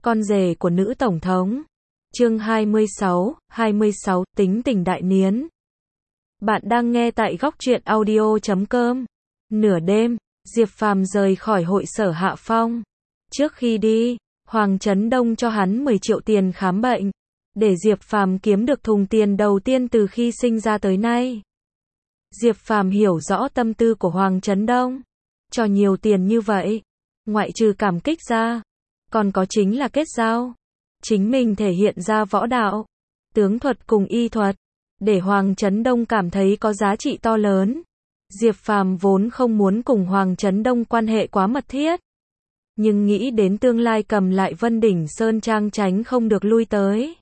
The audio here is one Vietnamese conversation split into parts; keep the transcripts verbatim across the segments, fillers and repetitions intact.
Con rể của nữ tổng thống. Chương hai mươi sáu, hai mươi sáu, tính tình đại niến. Bạn đang nghe tại góc truyện audio chấm com. Nửa đêm, Diệp Phàm rời khỏi hội sở Hạ Phong. Trước khi đi, Hoàng Chấn Đông cho hắn mười triệu tiền khám bệnh, để Diệp Phàm kiếm được thùng tiền đầu tiên từ khi sinh ra tới nay. Diệp Phàm hiểu rõ tâm tư của Hoàng Chấn Đông. Cho nhiều tiền như vậy, ngoại trừ cảm kích ra, còn có chính là kết giao. Chính mình thể hiện ra võ đạo, tướng thuật cùng y thuật, để Hoàng Chấn Đông cảm thấy có giá trị to lớn. Diệp Phàm vốn không muốn cùng Hoàng Chấn Đông quan hệ quá mật thiết, nhưng nghĩ đến tương lai cầm lại Vân Đỉnh Sơn Trang tránh không được lui tới.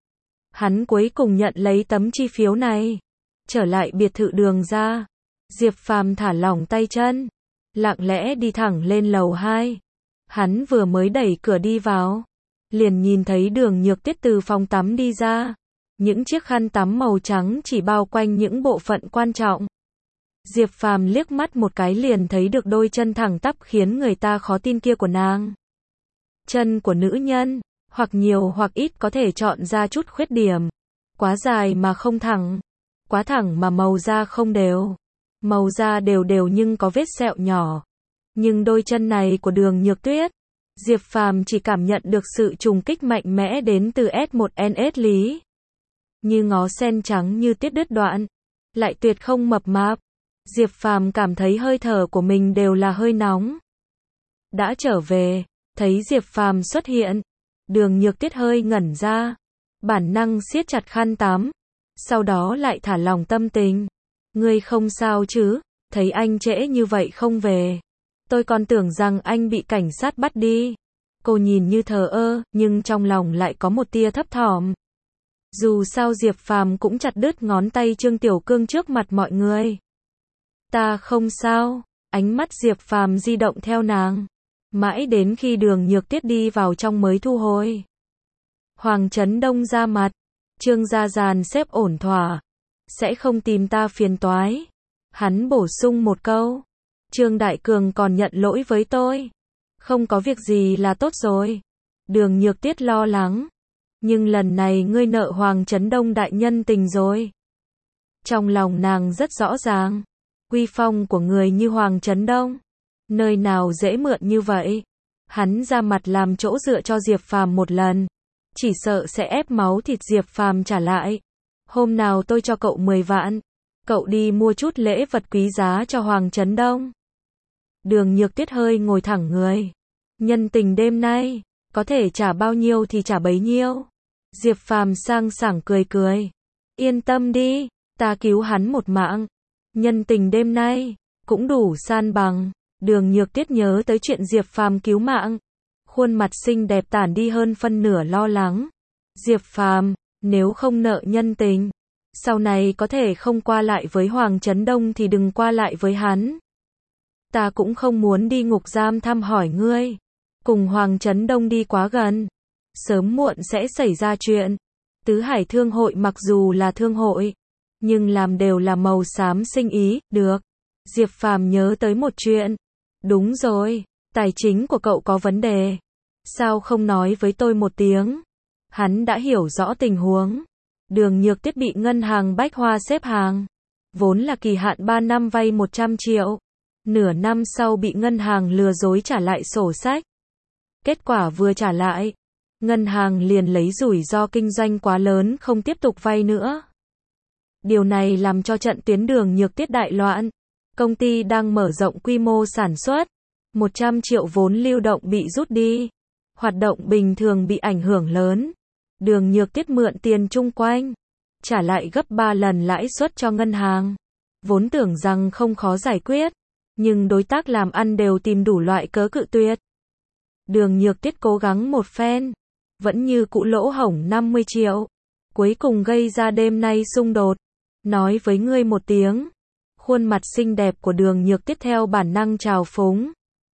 Hắn cuối cùng nhận lấy tấm chi phiếu này, trở lại biệt thự Đường ra. Diệp Phàm thả lỏng tay chân, lặng lẽ đi thẳng lên lầu hai. Hắn vừa mới đẩy cửa đi vào, liền nhìn thấy Đường Nhược Tuyết từ phòng tắm đi ra. Những chiếc khăn tắm màu trắng chỉ bao quanh những bộ phận quan trọng. Diệp Phàm liếc mắt một cái liền thấy được đôi chân thẳng tắp khiến người ta khó tin kia của nàng. Chân của nữ nhân, hoặc nhiều hoặc ít có thể chọn ra chút khuyết điểm. Quá dài mà không thẳng, quá thẳng mà màu da không đều. Màu da đều đều nhưng có vết sẹo nhỏ. Nhưng đôi chân này của Đường Nhược Tuyết, Diệp Phàm chỉ cảm nhận được sự trùng kích mạnh mẽ đến từ S một N S lý. Như ngó sen trắng như tiết đứt đoạn, lại tuyệt không mập mạp. Diệp Phàm cảm thấy hơi thở của mình đều là hơi nóng. Đã trở về, thấy Diệp Phàm xuất hiện, Đường Nhược Tuyết hơi ngẩn ra, bản năng siết chặt khăn tắm, sau đó lại thả lỏng tâm tình. Ngươi không sao chứ? Thấy anh trễ như vậy không về, tôi còn tưởng rằng anh bị cảnh sát bắt đi. Cô nhìn như thờ ơ, nhưng trong lòng lại có một tia thấp thỏm. Dù sao Diệp Phàm cũng chặt đứt ngón tay Trương Tiểu Cương trước mặt mọi người. Ta không sao. Ánh mắt Diệp Phàm di động theo nàng, mãi đến khi Đường Nhược Tuyết đi vào trong mới thu hồi. Hoàng Chấn Đông ra mặt, Trương gia dàn xếp ổn thỏa, sẽ không tìm ta phiền toái. Hắn bổ sung một câu, Trương Đại Cường còn nhận lỗi với tôi. Không có việc gì là tốt rồi. Đường Nhược Tuyết lo lắng, nhưng lần này ngươi nợ Hoàng Chấn Đông đại nhân tình rồi. Trong lòng nàng rất rõ ràng, uy phong của người như Hoàng Chấn Đông, nơi nào dễ mượn như vậy. Hắn ra mặt làm chỗ dựa cho Diệp Phàm một lần, chỉ sợ sẽ ép máu thịt Diệp Phàm trả lại. Hôm nào tôi cho cậu mười vạn, cậu đi mua chút lễ vật quý giá cho Hoàng Chấn Đông. Đường Nhược Tuyết hơi ngồi thẳng người. Nhân tình đêm nay, có thể trả bao nhiêu thì trả bấy nhiêu. Diệp Phàm sang sảng cười cười. Yên tâm đi, ta cứu hắn một mạng. Nhân tình đêm nay, cũng đủ san bằng. Đường Nhược Tuyết nhớ tới chuyện Diệp Phàm cứu mạng. Khuôn mặt xinh đẹp tản đi hơn phân nửa lo lắng. Diệp Phàm, nếu không nợ nhân tình, sau này có thể không qua lại với Hoàng Chấn Đông thì đừng qua lại với hắn. Ta cũng không muốn đi ngục giam thăm hỏi ngươi. Cùng Hoàng Chấn Đông đi quá gần, sớm muộn sẽ xảy ra chuyện. Tứ Hải Thương hội mặc dù là thương hội, nhưng làm đều là màu xám sinh ý, được. Diệp Phàm nhớ tới một chuyện. Đúng rồi, tài chính của cậu có vấn đề. Sao không nói với tôi một tiếng? Hắn đã hiểu rõ tình huống. Đường Nhược Tuyết bị ngân hàng Bách Hoa xếp hàng. Vốn là kỳ hạn ba năm vay một trăm triệu. Nửa năm sau bị ngân hàng lừa dối trả lại sổ sách. Kết quả vừa trả lại, ngân hàng liền lấy rủi ro kinh doanh quá lớn không tiếp tục vay nữa. Điều này làm cho trận tuyến Đường Nhược Tuyết đại loạn. Công ty đang mở rộng quy mô sản xuất. một trăm triệu vốn lưu động bị rút đi. Hoạt động bình thường bị ảnh hưởng lớn. Đường Nhược Tuyết mượn tiền chung quanh, trả lại gấp ba lần lãi suất cho ngân hàng. Vốn tưởng rằng không khó giải quyết, nhưng đối tác làm ăn đều tìm đủ loại cớ cự tuyệt. Đường Nhược Tuyết cố gắng một phen, vẫn như cũ lỗ hổng năm mươi triệu. Cuối cùng gây ra đêm nay xung đột. Nói với ngươi một tiếng. Khuôn mặt xinh đẹp của Đường Nhược Tuyết theo bản năng trào phúng.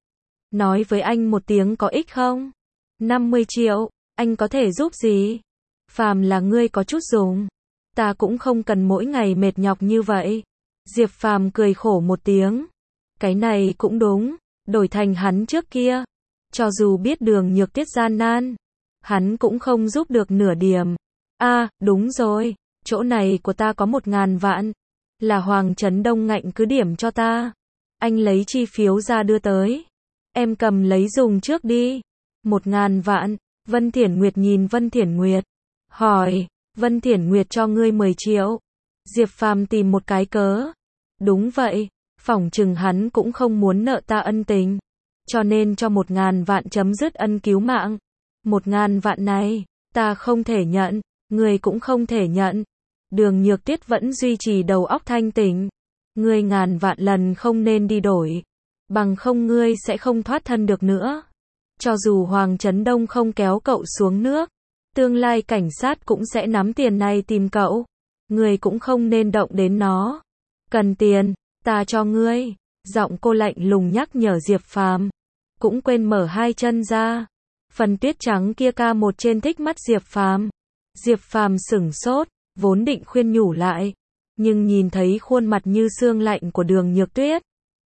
Nói với anh một tiếng có ích không? năm mươi triệu, anh có thể giúp gì? Phàm là ngươi có chút dùng, ta cũng không cần mỗi ngày mệt nhọc như vậy. Diệp Phàm cười khổ một tiếng. Cái này cũng đúng, đổi thành hắn trước kia, cho dù biết Đường Nhược Tuyết gian nan, hắn cũng không giúp được nửa điểm. A, đúng rồi, chỗ này của ta có một ngàn vạn. Là Hoàng Trấn Đông ngạnh cứ điểm cho ta. Anh lấy chi phiếu ra đưa tới. Em cầm lấy dùng trước đi. Một ngàn vạn. Vân Thiển Nguyệt nhìn Vân Thiển Nguyệt. Hỏi, Vân Thiển Nguyệt cho ngươi mười triệu. Diệp Phàm tìm một cái cớ. Đúng vậy, phỏng chừng hắn cũng không muốn nợ ta ân tình. Cho nên cho một ngàn vạn chấm dứt ân cứu mạng. Một ngàn vạn này, ta không thể nhận, ngươi cũng không thể nhận. Đường Nhược Tiết vẫn duy trì đầu óc thanh tỉnh. Ngươi ngàn vạn lần không nên đi đổi. Bằng không ngươi sẽ không thoát thân được nữa. Cho dù Hoàng Trấn Đông không kéo cậu xuống nước, tương lai cảnh sát cũng sẽ nắm tiền này tìm cậu. Ngươi cũng không nên động đến nó. Cần tiền, ta cho ngươi. Giọng cô lạnh lùng nhắc nhở Diệp Phàm. Cũng quên mở hai chân ra. Phần tuyết trắng kia ca một trên thích mắt Diệp Phàm. Diệp Phàm sửng sốt, vốn định khuyên nhủ lại, nhưng nhìn thấy khuôn mặt như xương lạnh của Đường Nhược Tuyết,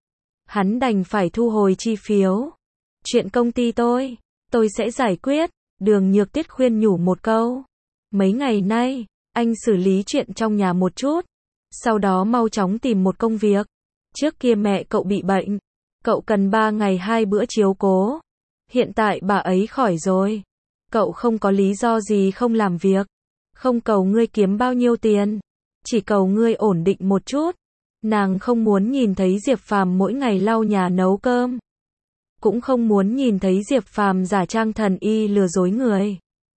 hắn đành phải thu hồi chi phiếu. Chuyện công ty tôi, tôi sẽ giải quyết. Đường Nhược Tuyết khuyên nhủ một câu. Mấy ngày nay, anh xử lý chuyện trong nhà một chút, sau đó mau chóng tìm một công việc. Trước kia mẹ cậu bị bệnh, cậu cần ba ngày hai bữa chiếu cố. Hiện tại bà ấy khỏi rồi, cậu không có lý do gì không làm việc. Không cầu ngươi kiếm bao nhiêu tiền, chỉ cầu ngươi ổn định một chút. Nàng không muốn nhìn thấy Diệp Phàm mỗi ngày lau nhà nấu cơm, cũng không muốn nhìn thấy Diệp Phàm giả trang thần y lừa dối người.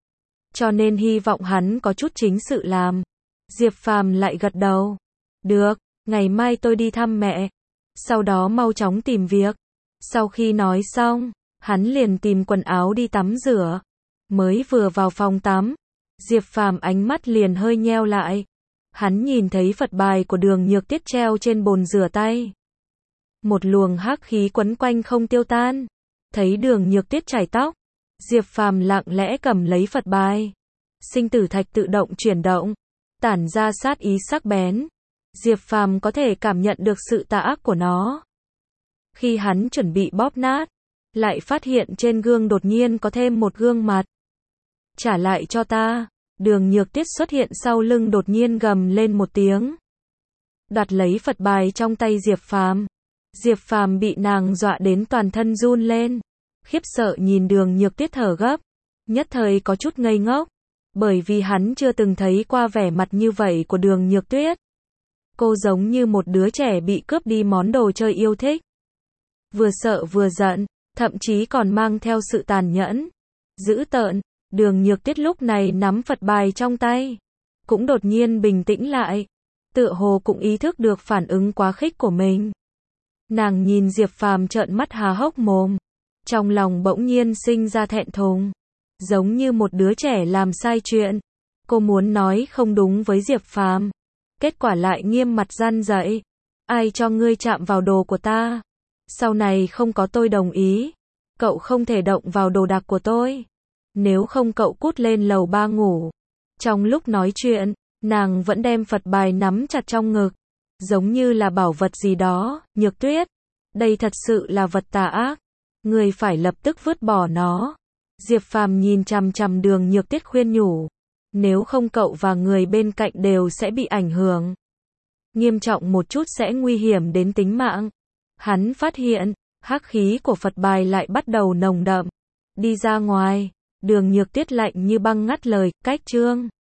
Cho nên hy vọng hắn có chút chính sự làm. Diệp Phàm lại gật đầu. Được, ngày mai tôi đi thăm mẹ, sau đó mau chóng tìm việc. Sau khi nói xong, hắn liền tìm quần áo đi tắm rửa. Mới vừa vào phòng tắm, Diệp Phàm ánh mắt liền hơi nheo lại. Hắn nhìn thấy Phật bài của Đường Nhược Tiết treo trên bồn rửa tay. Một luồng hắc khí quấn quanh không tiêu tan. Thấy Đường Nhược Tiết chải tóc, Diệp Phàm lặng lẽ cầm lấy Phật bài. Sinh tử thạch tự động chuyển động, tản ra sát ý sắc bén. Diệp Phàm có thể cảm nhận được sự tà ác của nó. Khi hắn chuẩn bị bóp nát, lại phát hiện trên gương đột nhiên có thêm một gương mặt. Trả lại cho ta. Đường Nhược Tiết xuất hiện sau lưng đột nhiên gầm lên một tiếng. Đoạt lấy Phật bài trong tay Diệp Phàm. Diệp Phàm bị nàng dọa đến toàn thân run lên. Khiếp sợ nhìn Đường Nhược Tiết thở gấp. Nhất thời có chút ngây ngốc. Bởi vì hắn chưa từng thấy qua vẻ mặt như vậy của Đường Nhược Tuyết. Cô giống như một đứa trẻ bị cướp đi món đồ chơi yêu thích. Vừa sợ vừa giận, thậm chí còn mang theo sự tàn nhẫn, dữ tợn. Đường Nhược Tiết lúc này nắm Phật bài trong tay, cũng đột nhiên bình tĩnh lại, tựa hồ cũng ý thức được phản ứng quá khích của mình. Nàng nhìn Diệp Phàm trợn mắt há hốc mồm, trong lòng bỗng nhiên sinh ra thẹn thùng, giống như một đứa trẻ làm sai chuyện. Cô muốn nói không đúng với Diệp Phàm, kết quả lại nghiêm mặt răn dạy. Ai cho ngươi chạm vào đồ của ta? Sau này không có tôi đồng ý, cậu không thể động vào đồ đạc của tôi. Nếu không cậu cút lên lầu ba ngủ. Trong lúc nói chuyện, nàng vẫn đem Phật bài nắm chặt trong ngực, giống như là bảo vật gì đó. Nhược Tuyết, đây thật sự là vật tà ác, ngươi phải lập tức vứt bỏ nó. Diệp Phàm nhìn chằm chằm Đường Nhược Tiết khuyên nhủ, nếu không cậu và người bên cạnh đều sẽ bị ảnh hưởng. Nghiêm trọng một chút sẽ nguy hiểm đến tính mạng. Hắn phát hiện, hắc khí của Phật bài lại bắt đầu nồng đậm. Đi ra ngoài. Đường Nhược Tiết lạnh như băng ngắt lời, cách chương.